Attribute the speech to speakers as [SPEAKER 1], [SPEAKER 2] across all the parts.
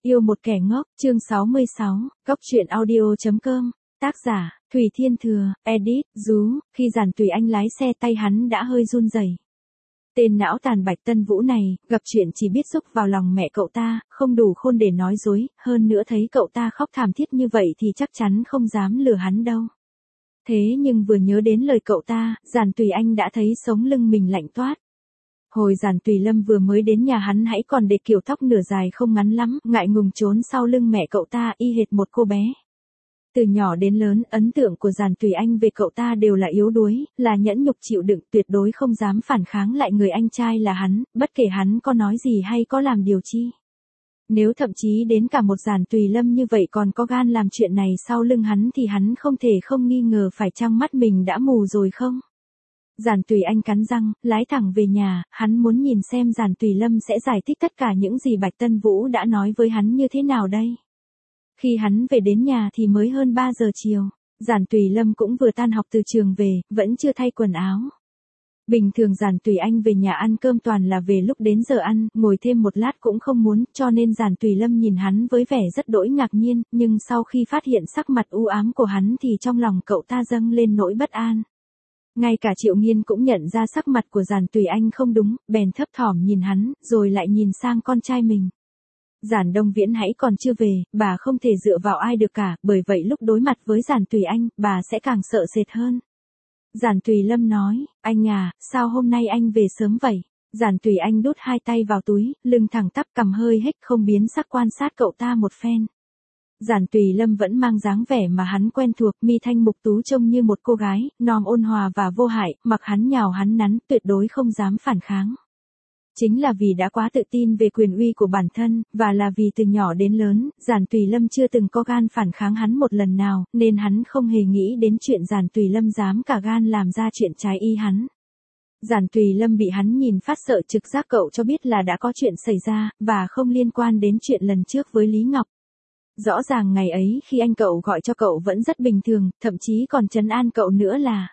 [SPEAKER 1] Yêu một kẻ ngốc, chương 66, Góc truyện audio.com, tác giả, Thủy Thiên Thừa, edit, Dú, khi Giản Tùy Anh lái xe tay hắn đã hơi run rẩy. Tên não tàn Bạch Tân Vũ này, gặp chuyện chỉ biết xúc vào lòng mẹ cậu ta, không đủ khôn để nói dối, hơn nữa thấy cậu ta khóc thảm thiết như vậy thì chắc chắn không dám lừa hắn đâu. Thế nhưng vừa nhớ đến lời cậu ta, Giản Tùy Anh đã thấy sống lưng mình lạnh toát. Hồi Giản Tùy Lâm vừa mới đến nhà hắn hãy còn để kiểu tóc nửa dài không ngắn lắm, ngại ngùng trốn sau lưng mẹ cậu ta y hệt một cô bé. Từ nhỏ đến lớn, ấn tượng của Giản Tùy Anh về cậu ta đều là yếu đuối, là nhẫn nhục chịu đựng, tuyệt đối không dám phản kháng lại người anh trai là hắn, bất kể hắn có nói gì hay có làm điều chi. Nếu thậm chí đến cả một Giản Tùy Lâm như vậy còn có gan làm chuyện này sau lưng hắn thì hắn không thể không nghi ngờ phải chăng mắt mình đã mù rồi không? Giản Tùy Anh cắn răng, lái thẳng về nhà, hắn muốn nhìn xem Giản Tùy Lâm sẽ giải thích tất cả những gì Bạch Tân Vũ đã nói với hắn như thế nào đây. Khi hắn về đến nhà thì mới hơn 3 giờ chiều, Giản Tùy Lâm cũng vừa tan học từ trường về, vẫn chưa thay quần áo. Bình thường Giản Tùy Anh về nhà ăn cơm toàn là về lúc đến giờ ăn, ngồi thêm một lát cũng không muốn, cho nên Giản Tùy Lâm nhìn hắn với vẻ rất đỗi ngạc nhiên, nhưng sau khi phát hiện sắc mặt u ám của hắn thì trong lòng cậu ta dâng lên nỗi bất an. Ngay cả Triệu Nghiên cũng nhận ra sắc mặt của Giản Tùy Anh không đúng, bèn thấp thỏm nhìn hắn, rồi lại nhìn sang con trai mình. Giản Đông Viễn hãy còn chưa về, bà không thể dựa vào ai được cả, bởi vậy lúc đối mặt với Giản Tùy Anh, bà sẽ càng sợ sệt hơn. Giản Tùy Lâm nói, anh à, sao hôm nay anh về sớm vậy? Giản Tùy Anh đút hai tay vào túi, lưng thẳng tắp cằm hơi hếch không biến sắc quan sát cậu ta một phen. Giản Tùy Lâm vẫn mang dáng vẻ mà hắn quen thuộc, mi thanh mục tú trông như một cô gái, non ôn hòa và vô hại, mặc hắn nhào hắn nắn, tuyệt đối không dám phản kháng. Chính là vì đã quá tự tin về quyền uy của bản thân, và là vì từ nhỏ đến lớn, Giản Tùy Lâm chưa từng có gan phản kháng hắn một lần nào, nên hắn không hề nghĩ đến chuyện Giản Tùy Lâm dám cả gan làm ra chuyện trái ý hắn. Giản Tùy Lâm bị hắn nhìn phát sợ, trực giác cậu cho biết là đã có chuyện xảy ra, và không liên quan đến chuyện lần trước với Lý Ngọc. Rõ ràng ngày ấy khi anh cậu gọi cho cậu vẫn rất bình thường, thậm chí còn trấn an cậu nữa là.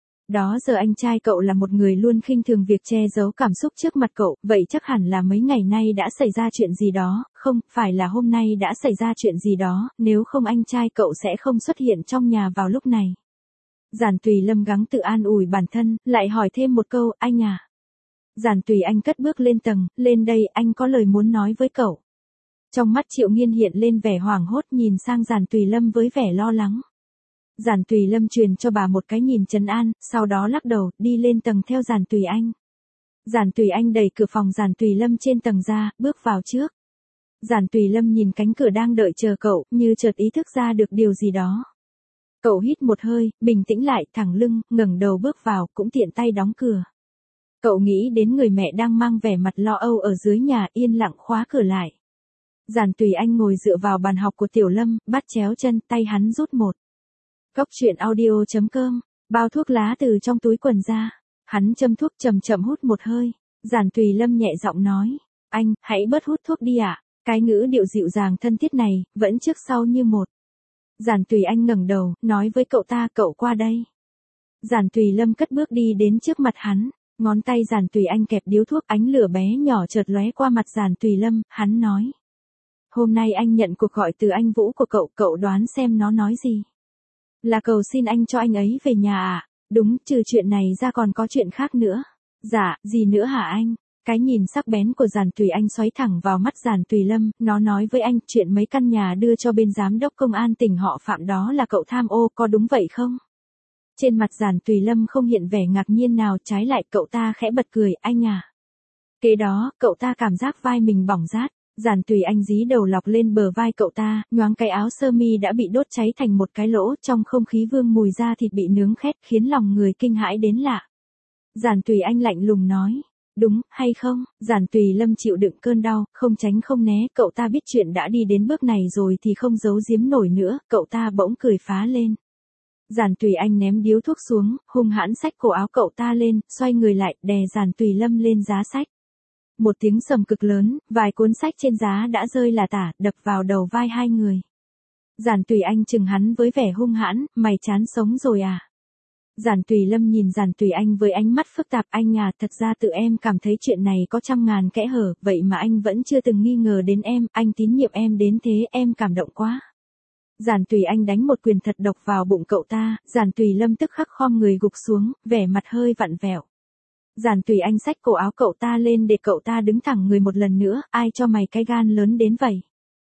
[SPEAKER 1] Đó giờ anh trai cậu là một người luôn khinh thường việc che giấu cảm xúc trước mặt cậu, vậy chắc hẳn là mấy ngày nay đã xảy ra chuyện gì đó, không, phải là hôm nay đã xảy ra chuyện gì đó, nếu không anh trai cậu sẽ không xuất hiện trong nhà vào lúc này. Giản Tùy Lâm gắng tự an ủi bản thân, lại hỏi thêm một câu, anh à. Giản Tùy Anh cất bước lên tầng, lên đây, anh có lời muốn nói với cậu. Trong mắt Triệu Nghiên hiện lên vẻ hoảng hốt nhìn sang Giản Tùy Lâm với vẻ lo lắng. Giản Tùy Lâm truyền cho bà một cái nhìn trấn an, sau đó lắc đầu, đi lên tầng theo Giản Tùy Anh. Giản Tùy Anh đẩy cửa phòng Giản Tùy Lâm trên tầng ra, bước vào trước. Giản Tùy Lâm nhìn cánh cửa đang đợi chờ cậu, như chợt ý thức ra được điều gì đó. Cậu hít một hơi, bình tĩnh lại, thẳng lưng, ngẩng đầu bước vào, cũng tiện tay đóng cửa. Cậu nghĩ đến người mẹ đang mang vẻ mặt lo âu ở dưới nhà, yên lặng khóa cửa lại. Giản Tùy Anh ngồi dựa vào bàn học của Tiểu Lâm, bắt chéo chân, tay hắn rút một. Góc truyện audio.com, bao thuốc lá từ trong túi quần ra. Hắn châm thuốc chậm chậm hút một hơi. Giản Tùy Lâm nhẹ giọng nói, anh, hãy bớt hút thuốc đi ạ. Cái ngữ điệu dịu dàng thân thiết này, vẫn trước sau như một. Giản Tùy Anh ngẩng đầu, nói với cậu ta, cậu qua đây. Giản Tùy Lâm cất bước đi đến trước mặt hắn. Ngón tay Giản Tùy Anh kẹp điếu thuốc, ánh lửa bé nhỏ chợt lóe qua mặt Giản Tùy Lâm, hắn nói. Hôm nay anh nhận cuộc gọi từ anh Vũ của cậu, cậu đoán xem nó nói gì. Là cầu xin anh cho anh ấy về nhà à? Đúng, trừ chuyện này ra còn có chuyện khác nữa. Dạ, gì nữa hả anh? Cái nhìn sắc bén của Giản Tùy Anh xoáy thẳng vào mắt Giản Tùy Lâm, nó nói với anh, chuyện mấy căn nhà đưa cho bên giám đốc công an tỉnh họ Phạm đó là cậu tham ô, có đúng vậy không? Trên mặt Giản Tùy Lâm không hiện vẻ ngạc nhiên nào, trái lại cậu ta khẽ bật cười, anh à. Kế đó, cậu ta cảm giác vai mình bỏng rát. Giản Tùy Anh dí đầu lọc lên bờ vai cậu ta, nhoáng cái áo sơ mi đã bị đốt cháy thành một cái lỗ, trong không khí vương mùi da thịt bị nướng khét, khiến lòng người kinh hãi đến lạ. Giản Tùy Anh lạnh lùng nói, đúng, hay không? Giản Tùy Lâm chịu đựng cơn đau, không tránh không né, cậu ta biết chuyện đã đi đến bước này rồi thì không giấu giếm nổi nữa, cậu ta bỗng cười phá lên. Giản Tùy Anh ném điếu thuốc xuống, hung hãn xách cổ áo cậu ta lên, xoay người lại, đè Giản Tùy Lâm lên giá sách. Một tiếng sầm cực lớn, vài cuốn sách trên giá đã rơi lả tả, đập vào đầu vai hai người. Giản Tùy Anh chừng hắn với vẻ hung hãn, mày chán sống rồi à? Giản Tùy Lâm nhìn Giản Tùy Anh với ánh mắt phức tạp. Anh à, thật ra tự em cảm thấy chuyện này có trăm ngàn kẽ hở, vậy mà anh vẫn chưa từng nghi ngờ đến em, anh tín nhiệm em đến thế, em cảm động quá. Giản Tùy Anh đánh một quyền thật độc vào bụng cậu ta, Giản Tùy Lâm tức khắc khom người gục xuống, vẻ mặt hơi vặn vẹo. Giản Tùy Anh xách cổ áo cậu ta lên để cậu ta đứng thẳng người một lần nữa, ai cho mày cái gan lớn đến vậy?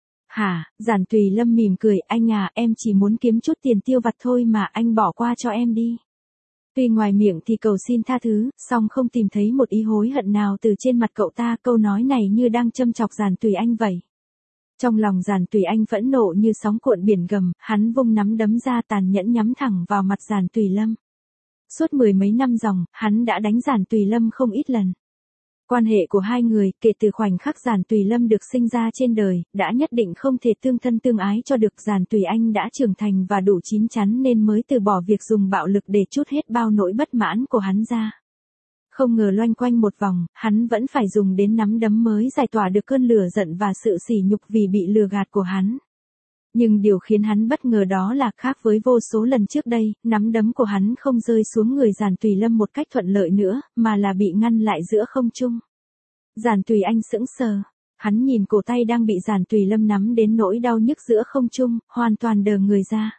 [SPEAKER 1] Hả? Giản Tùy Lâm mỉm cười, anh à, em chỉ muốn kiếm chút tiền tiêu vặt thôi mà, anh bỏ qua cho em đi. Tuy ngoài miệng thì cầu xin tha thứ, song không tìm thấy một ý hối hận nào từ trên mặt cậu ta, câu nói này như đang châm chọc Giản Tùy Anh vậy. Trong lòng Giản Tùy Anh phẫn nộ như sóng cuộn biển gầm, hắn vung nắm đấm ra tàn nhẫn nhắm thẳng vào mặt Giản Tùy Lâm. Suốt mười mấy năm dòng, hắn đã đánh Giản Tùy Lâm không ít lần. Quan hệ của hai người, kể từ khoảnh khắc Giản Tùy Lâm được sinh ra trên đời, đã nhất định không thể tương thân tương ái cho được. Giản Tùy Anh đã trưởng thành và đủ chín chắn nên mới từ bỏ việc dùng bạo lực để trút hết bao nỗi bất mãn của hắn ra. Không ngờ loanh quanh một vòng, hắn vẫn phải dùng đến nắm đấm mới giải tỏa được cơn lửa giận và sự sỉ nhục vì bị lừa gạt của hắn. Nhưng điều khiến hắn bất ngờ đó là khác với vô số lần trước đây, nắm đấm của hắn không rơi xuống người Giản Tùy Lâm một cách thuận lợi nữa, mà là bị ngăn lại giữa không trung. Giản Tùy Anh sững sờ, hắn nhìn cổ tay đang bị Giản Tùy Lâm nắm đến nỗi đau nhức giữa không trung, hoàn toàn đờ người ra.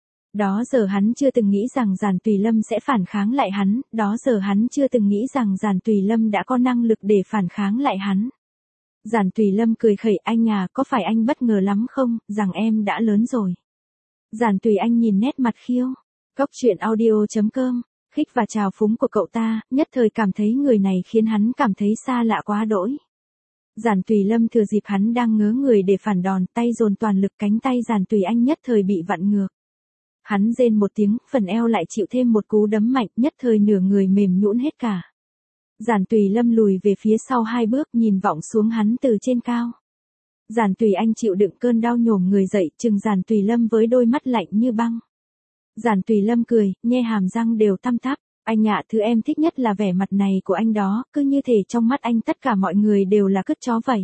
[SPEAKER 1] Đó giờ hắn chưa từng nghĩ rằng Giản Tùy Lâm sẽ phản kháng lại hắn, đó giờ hắn chưa từng nghĩ rằng Giản Tùy Lâm đã có năng lực để phản kháng lại hắn. Giản Tùy Lâm cười khẩy, anh à, có phải anh bất ngờ lắm không, rằng em đã lớn rồi. Giản Tùy Anh nhìn nét mặt khiêu. Cốc truyện audio.com, khích và trào phúng của cậu ta, nhất thời cảm thấy người này khiến hắn cảm thấy xa lạ quá đỗi. Giản Tùy Lâm thừa dịp hắn đang ngớ người để phản đòn, tay dồn toàn lực, cánh tay Giản Tùy Anh nhất thời bị vặn ngược. Hắn rên một tiếng, phần eo lại chịu thêm một cú đấm mạnh, nhất thời nửa người mềm nhũn hết cả. Giản Tùy Lâm lùi về phía sau 2 bước, nhìn vọng xuống hắn từ trên cao. Giản Tùy Anh chịu đựng cơn đau nhổm người dậy, trừng Giản Tùy Lâm với đôi mắt lạnh như băng. Giản Tùy Lâm cười, nhe hàm răng đều tăm tắp, anh ạ, thứ em thích nhất là vẻ mặt này của anh đó, cứ như thể trong mắt anh tất cả mọi người đều là cứt chó vậy.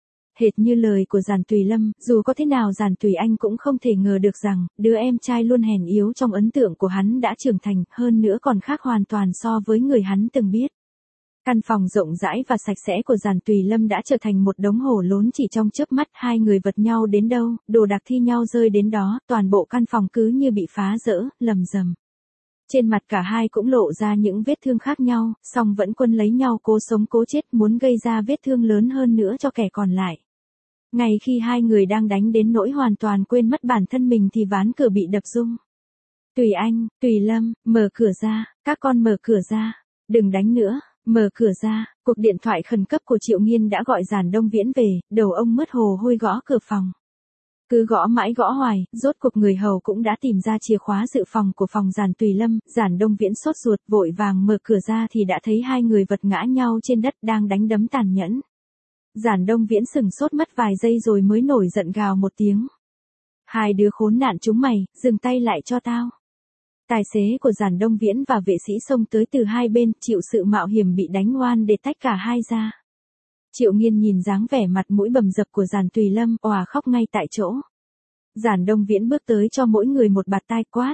[SPEAKER 1] Hệt như lời của Giản Tùy Lâm, dù có thế nào Giản Tùy Anh cũng không thể ngờ được rằng, đứa em trai luôn hèn yếu trong ấn tượng của hắn đã trưởng thành, hơn nữa còn khác hoàn toàn so với người hắn từng biết. Căn phòng rộng rãi và sạch sẽ của Giản Tùy Lâm đã trở thành một đống hổ lốn chỉ trong chớp mắt, hai người vật nhau đến đâu, đồ đạc thi nhau rơi đến đó, toàn bộ căn phòng cứ như bị phá rỡ, lầm rầm. Trên mặt cả hai cũng lộ ra những vết thương khác nhau, song vẫn quân lấy nhau cố sống cố chết, muốn gây ra vết thương lớn hơn nữa cho kẻ còn lại. Ngay khi hai người đang đánh đến nỗi hoàn toàn quên mất bản thân mình thì ván cửa bị đập rung. Tùy Anh, Tùy Lâm, mở cửa ra, các con mở cửa ra, đừng đánh nữa. Mở cửa ra, cuộc điện thoại khẩn cấp của Triệu Nghiên đã gọi Giản Đông Viễn về, đầu ông mứt hồ hôi gõ cửa phòng. Cứ gõ mãi gõ hoài, rốt cuộc người hầu cũng đã tìm ra chìa khóa dự phòng của phòng Giản Tùy Lâm, Giản Đông Viễn sốt ruột vội vàng mở cửa ra thì đã thấy hai người vật ngã nhau trên đất đang đánh đấm tàn nhẫn. Giản Đông Viễn sừng sốt mất vài giây rồi mới nổi giận gào một tiếng. Hai đứa khốn nạn chúng mày, dừng tay lại cho tao. Tài xế của Giản Đông Viễn và vệ sĩ xông tới từ hai bên, chịu sự mạo hiểm bị đánh oan để tách cả hai ra. Triệu Nghiên nhìn dáng vẻ mặt mũi bầm dập của Giản Tùy Lâm, òa khóc ngay tại chỗ. Giản Đông Viễn bước tới cho mỗi người một bạt tai quát.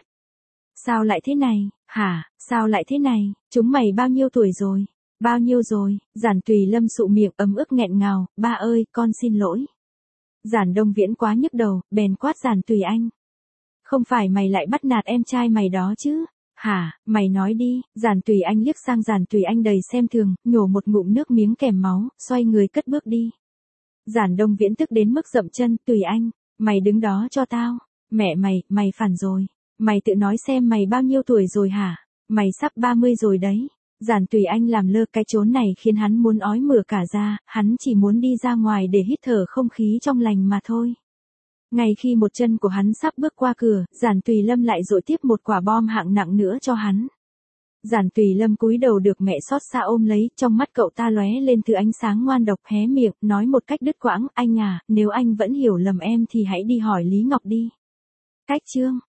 [SPEAKER 1] Sao lại thế này, hả, sao lại thế này, chúng mày bao nhiêu tuổi rồi, bao nhiêu rồi, Giản Tùy Lâm sụ miệng ấm ức nghẹn ngào, ba ơi, con xin lỗi. Giản Đông Viễn quá nhức đầu, bèn quát Giản Tùy Anh. Không phải mày lại bắt nạt em trai mày đó chứ? Hả, mày nói đi. Giản Tùy Anh liếc sang Giản Tùy Anh đầy xem thường, nhổ một ngụm nước miếng kèm máu, xoay người cất bước đi. Giản Đông Viễn tức đến mức dậm chân, Tùy Anh, mày đứng đó cho tao. Mẹ mày phản rồi. Mày tự nói xem mày bao nhiêu tuổi rồi hả? Mày sắp 30 rồi đấy. Giản Tùy Anh làm lơ cái chốn này khiến hắn muốn ói mửa cả ra, hắn chỉ muốn đi ra ngoài để hít thở không khí trong lành mà thôi. Ngay khi một chân của hắn sắp bước qua cửa, Giản Tùy Lâm lại dội tiếp một quả bom hạng nặng nữa cho hắn. Giản Tùy Lâm cúi đầu được mẹ xót xa ôm lấy, trong mắt cậu ta lóe lên thứ ánh sáng ngoan độc, hé miệng, nói một cách đứt quãng, anh à, nếu anh vẫn hiểu lầm em thì hãy đi hỏi Lý Ngọc đi. Cách chương